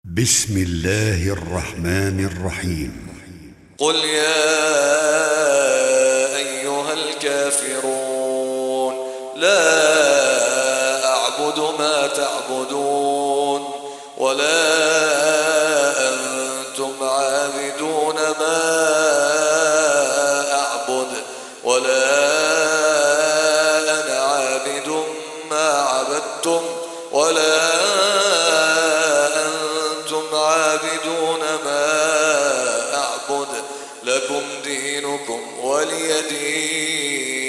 بسم الله الرحمن الرحيم. قل يا أيها الكافرون لا أعبد ما تعبدون ولا أنتم عابدون ما أعبد ولا أنا عابد ما عبدتم ولا أنتم عابدون ما أعبد لكم دينكم ولي دين.